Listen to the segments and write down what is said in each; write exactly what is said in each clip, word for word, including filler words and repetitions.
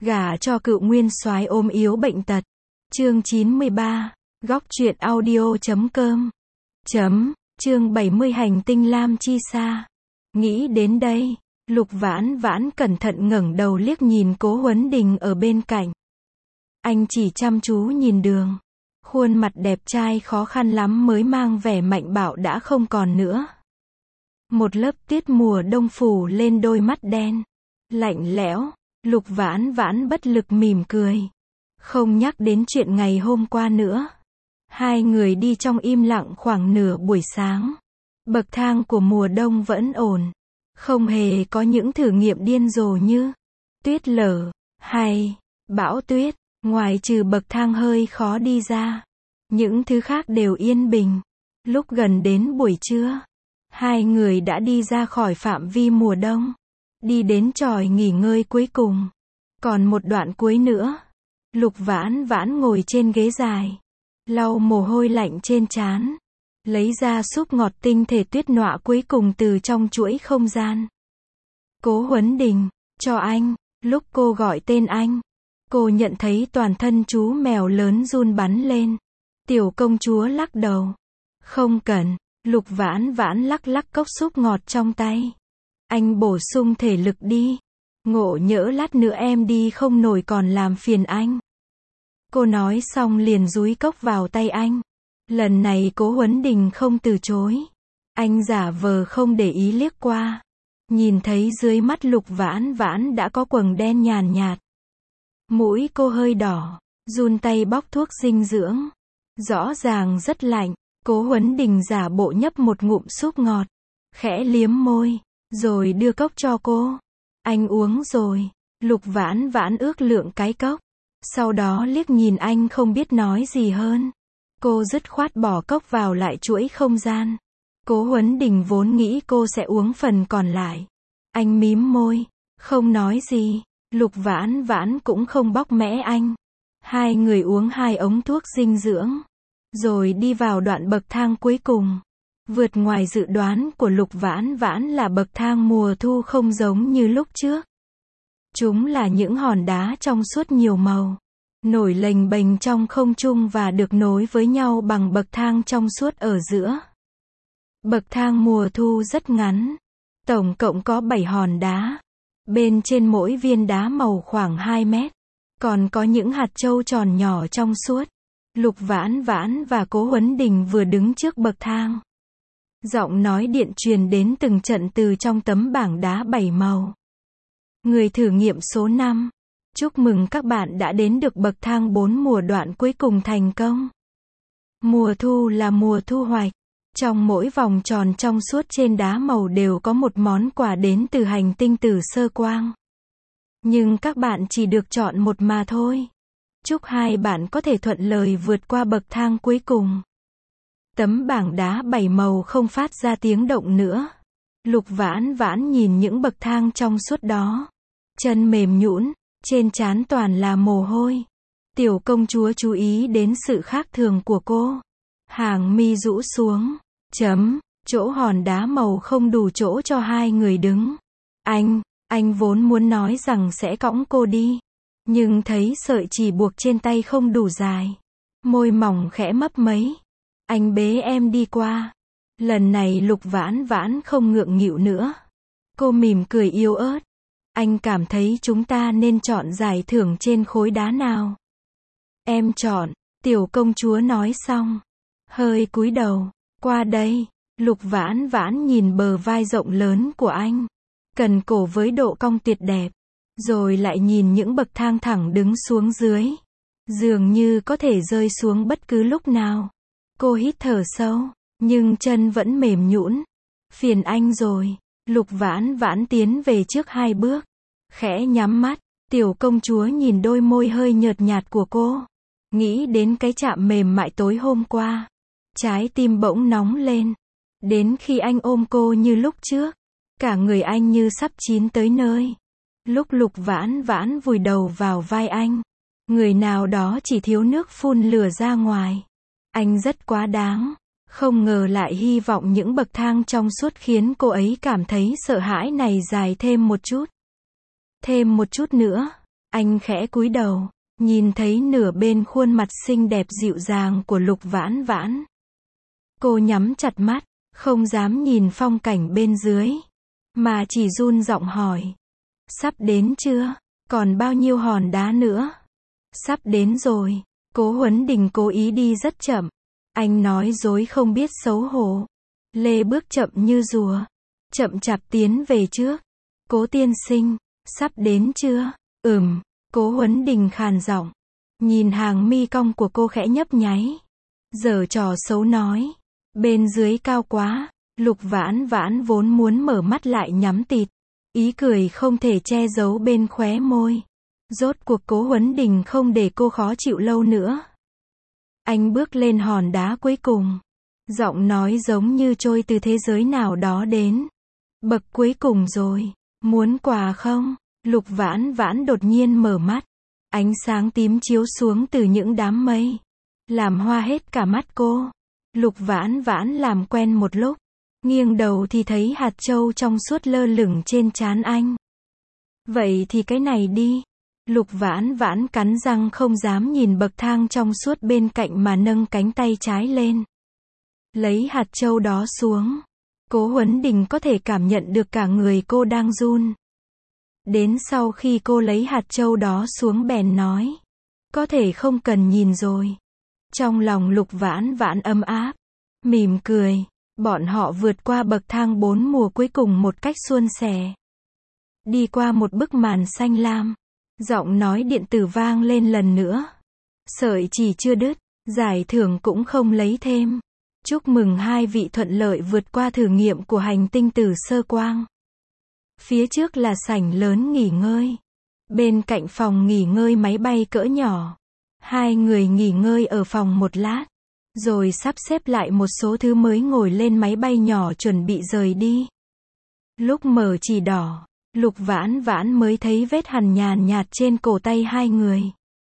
Gả cho cựu nguyên soái ốm yếu bệnh tật. Chương chín mươi ba. Góc truyện audio chấm com. Chấm. Chương bảy mươi Hành tinh Lam Chi Sa. Nghĩ đến đây, Lục Vãn Vãn cẩn thận ngẩng đầu liếc nhìn Cố Huấn Đình ở bên cạnh. Anh chỉ chăm chú nhìn đường. Khuôn mặt đẹp trai khó khăn lắm mới mang vẻ mạnh bạo đã không còn nữa. Một lớp tuyết mùa đông phủ lên đôi mắt đen, lạnh lẽo. Lục Vãn Vãn bất lực mỉm cười. Không nhắc đến chuyện ngày hôm qua nữa. Hai người đi trong im lặng khoảng nửa buổi sáng. Bậc thang của mùa đông vẫn ổn. Không hề có những thử nghiệm điên rồ như tuyết lở, hay bão tuyết. Ngoài trừ bậc thang hơi khó đi ra, những thứ khác đều yên bình. Lúc gần đến buổi trưa, hai người đã đi ra khỏi phạm vi mùa đông. Đi đến chòi nghỉ ngơi cuối cùng. Còn một đoạn cuối nữa. Lục Vãn Vãn ngồi trên ghế dài, lau mồ hôi lạnh trên trán, lấy ra súp ngọt tinh thể tuyết nọa cuối cùng từ trong chuỗi không gian. Cố Huấn Đình, cho anh. Lúc cô gọi tên anh, cô nhận thấy toàn thân chú mèo lớn run bắn lên. Tiểu công chúa lắc đầu. Không cần. Lục Vãn Vãn lắc lắc cốc súp ngọt trong tay. Anh bổ sung thể lực đi. Ngộ nhỡ lát nữa em đi không nổi còn làm phiền anh. Cô nói xong liền dúi cốc vào tay anh. Lần này Cố Huấn Đình không từ chối. Anh giả vờ không để ý liếc qua. Nhìn thấy dưới mắt Lục Vãn Vãn đã có quầng đen nhàn nhạt. Mũi cô hơi đỏ. Run tay bóc thuốc dinh dưỡng. Rõ ràng rất lạnh. Cố Huấn Đình giả bộ nhấp một ngụm súp ngọt. Khẽ liếm môi. Rồi đưa cốc cho cô. Anh uống rồi. Lục Vãn Vãn ước lượng cái cốc. Sau đó liếc nhìn anh không biết nói gì hơn. Cô dứt khoát bỏ cốc vào lại chuỗi không gian. Cố Huấn Đình vốn nghĩ cô sẽ uống phần còn lại. Anh mím môi. Không nói gì. Lục Vãn Vãn cũng không bóc mẽ anh. Hai người uống hai ống thuốc dinh dưỡng. Rồi đi vào đoạn bậc thang cuối cùng. Vượt ngoài dự đoán của Lục Vãn Vãn là bậc thang mùa thu không giống như lúc trước. Chúng là những hòn đá trong suốt nhiều màu, nổi lềnh bềnh trong không trung và được nối với nhau bằng bậc thang trong suốt ở giữa. Bậc thang mùa thu rất ngắn, tổng cộng có bảy hòn đá. Bên trên mỗi viên đá màu khoảng hai mét, còn có những hạt châu tròn nhỏ trong suốt. Lục Vãn Vãn và Cố Huấn Đình vừa đứng trước bậc thang. Giọng nói điện truyền đến từng trận từ trong tấm bảng đá bảy màu. Người thử nghiệm số năm. Chúc mừng các bạn đã đến được bậc thang bốn mùa đoạn cuối cùng thành công. Mùa thu là mùa thu hoạch. Trong mỗi vòng tròn trong suốt trên đá màu đều có một món quà đến từ hành tinh Tử Sơ Quang. Nhưng các bạn chỉ được chọn một mà thôi. Chúc hai bạn có thể thuận lợi vượt qua bậc thang cuối cùng. Tấm bảng đá bảy màu không phát ra tiếng động nữa. Lục Vãn Vãn nhìn những bậc thang trong suốt đó. Chân mềm nhũn, trên trán toàn là mồ hôi. Tiểu công chúa chú ý đến sự khác thường của cô. Hàng mi rũ xuống. Chấm. Chỗ hòn đá màu không đủ chỗ cho hai người đứng. Anh, anh vốn muốn nói rằng sẽ cõng cô đi. Nhưng thấy sợi chỉ buộc trên tay không đủ dài. Môi mỏng khẽ mấp mấy. Anh bế em đi qua. Lần này Lục Vãn Vãn không ngượng nghịu nữa. Cô mỉm cười yếu ớt. Anh cảm thấy chúng ta nên chọn giải thưởng trên khối đá nào? Em chọn. Tiểu công chúa nói xong. Hơi cúi đầu. Qua đây. Lục Vãn Vãn nhìn bờ vai rộng lớn của anh. Cần cổ với độ cong tuyệt đẹp. Rồi lại nhìn những bậc thang thẳng đứng xuống dưới. Dường như có thể rơi xuống bất cứ lúc nào. Cô hít thở sâu, nhưng chân vẫn mềm nhũn. Phiền anh rồi. Lục Vãn Vãn tiến về trước hai bước. Khẽ nhắm mắt. Tiểu công chúa nhìn đôi môi hơi nhợt nhạt của cô. Nghĩ đến cái chạm mềm mại tối hôm qua. Trái tim bỗng nóng lên. Đến khi anh ôm cô như lúc trước. Cả người anh như sắp chín tới nơi. Lúc Lục Vãn Vãn vùi đầu vào vai anh. Người nào đó chỉ thiếu nước phun lửa ra ngoài. Anh rất quá đáng. Không ngờ lại hy vọng những bậc thang trong suốt khiến cô ấy cảm thấy sợ hãi này dài thêm một chút. Thêm một chút nữa. Anh khẽ cúi đầu, nhìn thấy nửa bên khuôn mặt xinh đẹp dịu dàng của Lục Vãn Vãn. Cô nhắm chặt mắt, không dám nhìn phong cảnh bên dưới, mà chỉ run giọng hỏi. Sắp đến chưa? Còn bao nhiêu hòn đá nữa? Sắp đến rồi. Cố Huấn Đình cố ý đi rất chậm. Anh nói dối không biết xấu hổ. Lê bước chậm như rùa, chậm chạp tiến về trước. Cố tiên sinh, sắp đến chưa? Ừm, Cố Huấn Đình khàn giọng. Nhìn hàng mi cong của cô khẽ nhấp nháy. Giở trò xấu nói. Bên dưới cao quá. Lục Vãn Vãn vốn muốn mở mắt lại nhắm tịt. Ý cười không thể che giấu bên khóe môi. Rốt cuộc Cố Huấn Đình không để cô khó chịu lâu nữa. Anh bước lên hòn đá cuối cùng. Giọng nói giống như trôi từ thế giới nào đó đến. Bậc cuối cùng rồi. Muốn quà không? Lục Vãn Vãn đột nhiên mở mắt. Ánh sáng tím chiếu xuống từ những đám mây. Làm hoa hết cả mắt cô. Lục Vãn Vãn làm quen một lúc. Nghiêng đầu thì thấy hạt châu trong suốt lơ lửng trên trán anh. Vậy thì cái này đi. Lục Vãn Vãn cắn răng không dám nhìn bậc thang trong suốt bên cạnh mà nâng cánh tay trái lên. Lấy hạt châu đó xuống. Cố Huấn Đình có thể cảm nhận được cả người cô đang run. Đến sau khi cô lấy hạt châu đó xuống bèn nói. Có thể không cần nhìn rồi. Trong lòng Lục Vãn Vãn ấm áp. Mỉm cười. Bọn họ vượt qua bậc thang bốn mùa cuối cùng một cách suôn sẻ. Đi qua một bức màn xanh lam. Giọng nói điện tử vang lên lần nữa. Sợi chỉ chưa đứt. Giải thưởng cũng không lấy thêm. Chúc mừng hai vị thuận lợi vượt qua thử nghiệm của hành tinh Tử Sơ Quang. Phía trước là sảnh lớn nghỉ ngơi. Bên cạnh phòng nghỉ ngơi máy bay cỡ nhỏ. Hai người nghỉ ngơi ở phòng một lát. Rồi sắp xếp lại một số thứ mới ngồi lên máy bay nhỏ chuẩn bị rời đi. Lúc mở chỉ đỏ, Lục Vãn Vãn mới thấy vết hằn nhàn nhạt trên cổ tay hai người.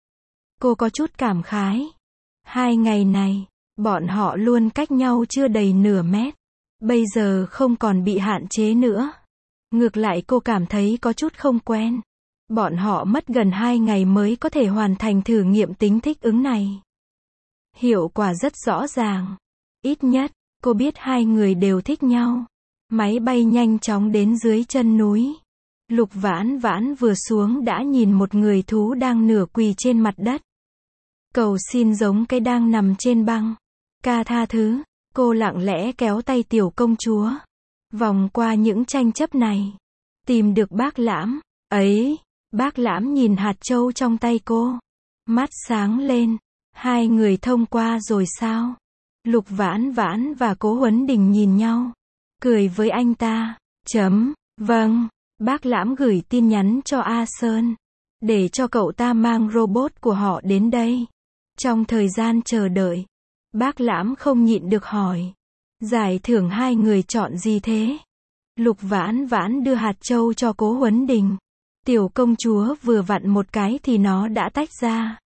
Cô có chút cảm khái. Hai ngày này, bọn họ luôn cách nhau chưa đầy nửa mét. Bây giờ không còn bị hạn chế nữa. Ngược lại cô cảm thấy có chút không quen. Bọn họ mất gần hai ngày mới có thể hoàn thành thử nghiệm tính thích ứng này. Hiệu quả rất rõ ràng. Ít nhất, cô biết hai người đều thích nhau. Máy bay nhanh chóng đến dưới chân núi. Lục Vãn Vãn vừa xuống đã nhìn một người thú đang nửa quỳ trên mặt đất. Cầu xin giống cái đang nằm trên băng. Ca tha thứ. Cô lặng lẽ kéo tay tiểu công chúa. Vòng qua những tranh chấp này. Tìm được Bác Lãm. Ấy, Bác Lãm nhìn hạt châu trong tay cô. Mắt sáng lên. Hai người thông qua rồi sao? Lục Vãn Vãn và Cố Huấn Đình nhìn nhau. Cười với anh ta. Chấm. Vâng. Bác Lãm gửi tin nhắn cho A Sơn. Để cho cậu ta mang robot của họ đến đây. Trong thời gian chờ đợi. Bác Lãm không nhịn được hỏi. Giải thưởng hai người chọn gì thế? Lục Vãn Vãn đưa hạt châu cho Cố Huấn Đình. Tiểu công chúa vừa vặn một cái thì nó đã tách ra.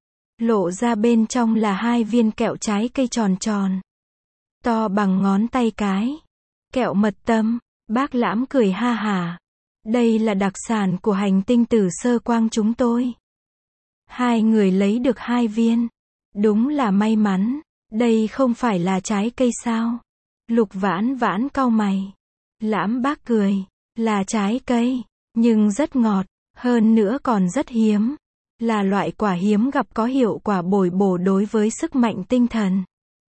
Lộ ra bên trong là hai viên kẹo trái cây tròn tròn. To bằng ngón tay cái. Kẹo mật tâm. Bác Lãm cười ha hả. Đây là đặc sản của hành tinh Tử Sơ Quang chúng tôi. Hai người lấy được hai viên. Đúng là may mắn. Đây không phải là trái cây sao? Lục Vãn Vãn cau mày. Lãm bác cười. Là trái cây. Nhưng rất ngọt. Hơn nữa còn rất hiếm. Là loại quả hiếm gặp có hiệu quả bồi bổ đối với sức mạnh tinh thần.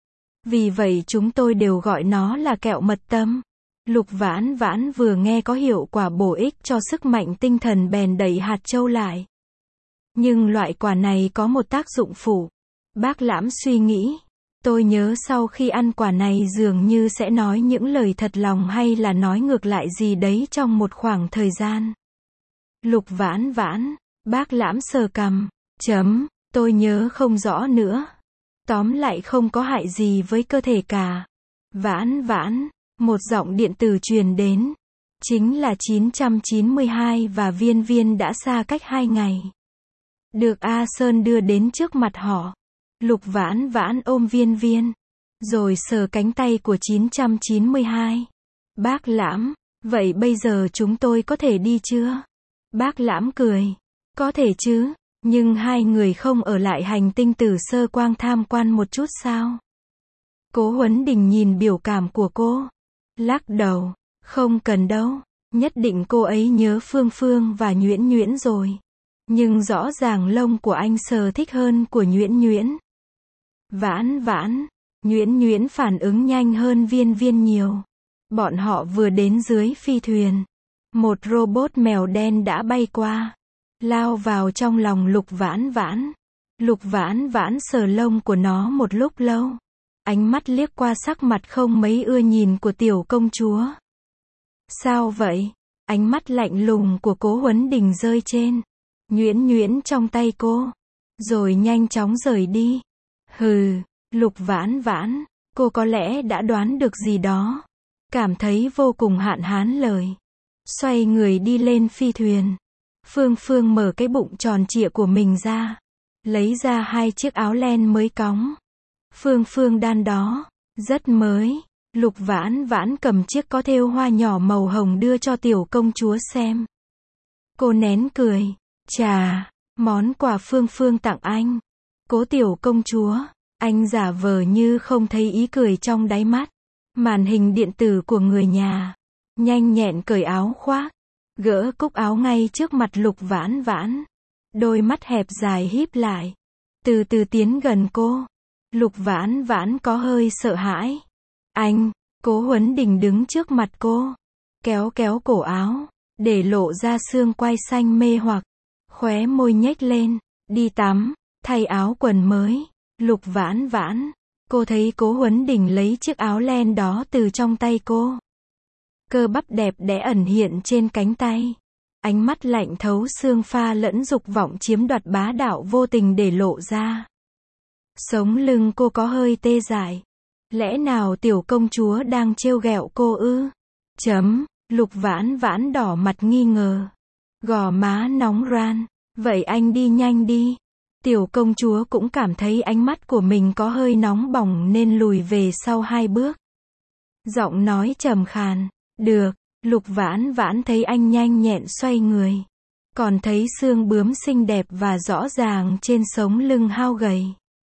Vì vậy chúng tôi đều gọi nó là kẹo mật tâm. Lục Vãn Vãn vừa nghe có hiệu quả bổ ích cho sức mạnh tinh thần bèn đẩy hạt châu lại. Nhưng loại quả này có một tác dụng phụ. Bác Lãm suy nghĩ. Tôi nhớ sau khi ăn quả này dường như sẽ nói những lời thật lòng hay là nói ngược lại gì đấy trong một khoảng thời gian. Lục Vãn Vãn. Bác Lãm sờ cằm. Chấm. Tôi nhớ không rõ nữa. Tóm lại không có hại gì với cơ thể cả. Vãn Vãn. Một giọng điện tử truyền đến. Chính là chín trăm chín mươi hai và Viên Viên đã xa cách hai ngày. Được A Sơn đưa đến trước mặt họ. Lục Vãn Vãn ôm Viên Viên. Rồi sờ cánh tay của chín trăm chín mươi hai. Bác Lãm. Vậy bây giờ chúng tôi có thể đi chưa? Bác Lãm cười. Có thể chứ, nhưng hai người không ở lại hành tinh Tử Sơ Quang tham quan một chút sao? Cố Huấn Đình nhìn biểu cảm của cô. Lắc đầu. Không cần đâu. Nhất định cô ấy nhớ Phương Phương và Nhuyễn Nhuyễn rồi. Nhưng rõ ràng lông của anh sờ thích hơn của Nhuyễn Nhuyễn. Vãn vãn. Nhuyễn Nhuyễn phản ứng nhanh hơn Viên Viên nhiều. Bọn họ vừa đến dưới phi thuyền. Một robot mèo đen đã bay qua. Lao vào trong lòng Lục Vãn Vãn. Lục Vãn Vãn sờ lông của nó một lúc lâu. Ánh mắt liếc qua sắc mặt không mấy ưa nhìn của tiểu công chúa. Sao vậy? Ánh mắt lạnh lùng của Cố Huấn Đình rơi trên Nhuyễn Nhuyễn trong tay cô. Rồi nhanh chóng rời đi. Hừ, Lục Vãn Vãn, cô có lẽ đã đoán được gì đó. Cảm thấy vô cùng hạn hán lời. Xoay người đi lên phi thuyền. Phương Phương mở cái bụng tròn trịa của mình ra. Lấy ra hai chiếc áo len mới cóng. Phương Phương đan đó. Rất mới. Lục Vãn Vãn cầm chiếc có thêu hoa nhỏ màu hồng đưa cho tiểu công chúa xem. Cô nén cười. Chà, món quà Phương Phương tặng anh. Cố tiểu công chúa. Anh giả vờ như không thấy ý cười trong đáy mắt. Màn hình điện tử của người nhà. Nhanh nhẹn cởi áo khoác. Gỡ cúc áo ngay trước mặt Lục Vãn Vãn. Đôi mắt hẹp dài híp lại. Từ từ tiến gần cô. Lục Vãn Vãn có hơi sợ hãi. Anh, Cố Huấn Đình đứng trước mặt cô. Kéo kéo cổ áo. Để lộ ra xương quai xanh mê hoặc. Khóe môi nhếch lên. Đi tắm. Thay áo quần mới. Lục Vãn Vãn. Cô thấy Cố Huấn Đình lấy chiếc áo len đó từ trong tay cô. Cơ bắp đẹp đẽ ẩn hiện trên cánh tay. Ánh mắt lạnh thấu xương pha lẫn dục vọng chiếm đoạt bá đạo vô tình để lộ ra. Sống lưng cô có hơi tê dại. Lẽ nào tiểu công chúa đang trêu ghẹo cô ư? Chấm, Lục Vãn Vãn đỏ mặt nghi ngờ. Gò má nóng ran. Vậy anh đi nhanh đi. Tiểu công chúa cũng cảm thấy ánh mắt của mình có hơi nóng bỏng nên lùi về sau hai bước. Giọng nói trầm khàn. Được, Lục Vãn Vãn thấy anh nhanh nhẹn xoay người. Còn thấy xương bướm xinh đẹp và rõ ràng trên sống lưng hao gầy.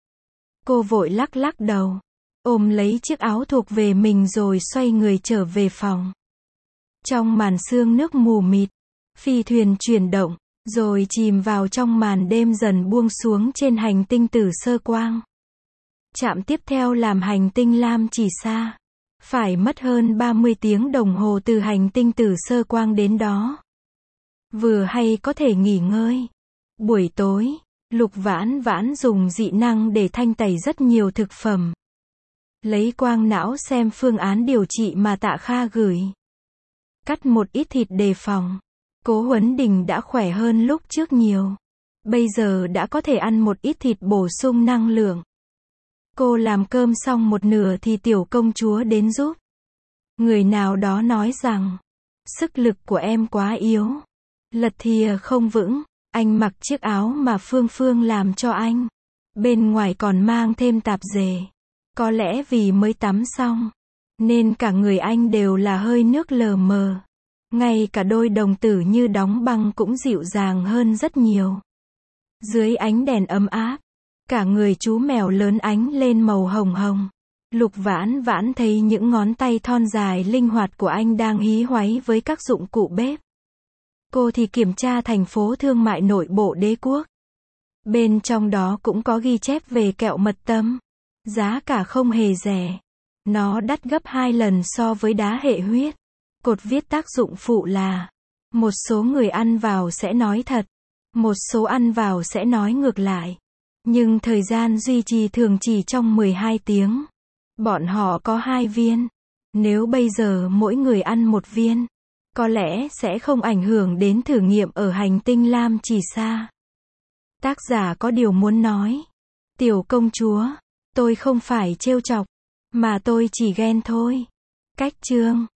Cô vội lắc lắc đầu. Ôm lấy chiếc áo thuộc về mình rồi xoay người trở về phòng. Trong màn sương nước mù mịt. Phi thuyền chuyển động. Rồi chìm vào trong màn đêm dần buông xuống trên hành tinh Tử Sơ Quang. Trạm tiếp theo làm hành tinh Lam Chỉ Sa. Phải mất hơn ba mươi tiếng đồng hồ từ hành tinh Tử Sơ Quang đến đó. Vừa hay có thể nghỉ ngơi. Buổi tối, Lục Vãn Vãn dùng dị năng để thanh tẩy rất nhiều thực phẩm. Lấy quang não xem phương án điều trị mà Tạ Kha gửi. Cắt một ít thịt đề phòng. Cố Huấn Đình đã khỏe hơn lúc trước nhiều. Bây giờ đã có thể ăn một ít thịt bổ sung năng lượng. Cô làm cơm xong một nửa thì tiểu công chúa đến giúp. Người nào đó nói rằng, sức lực của em quá yếu. Lật thìa không vững. Anh mặc chiếc áo mà Phương Phương làm cho anh. Bên ngoài còn mang thêm tạp dề. Có lẽ vì mới tắm xong. Nên cả người anh đều là hơi nước lờ mờ. Ngay cả đôi đồng tử như đóng băng cũng dịu dàng hơn rất nhiều. Dưới ánh đèn ấm áp. Cả người chú mèo lớn ánh lên màu hồng hồng. Lục Vãn Vãn thấy những ngón tay thon dài linh hoạt của anh đang hí hoáy với các dụng cụ bếp. Cô thì kiểm tra thành phố thương mại nội bộ đế quốc. Bên trong đó cũng có ghi chép về kẹo mật tâm. Giá cả không hề rẻ. Nó đắt gấp hai lần so với đá hệ huyết. Cột viết tác dụng phụ là, một số người ăn vào sẽ nói thật. Một số ăn vào sẽ nói ngược lại. Nhưng thời gian duy trì thường chỉ trong mười hai tiếng. Bọn họ có hai viên. Nếu bây giờ mỗi người ăn một viên, có lẽ sẽ không ảnh hưởng đến thử nghiệm ở hành tinh Lam Chỉ Sa. Tác giả có điều muốn nói. Tiểu công chúa, tôi không phải trêu chọc, mà tôi chỉ ghen thôi. Cách chương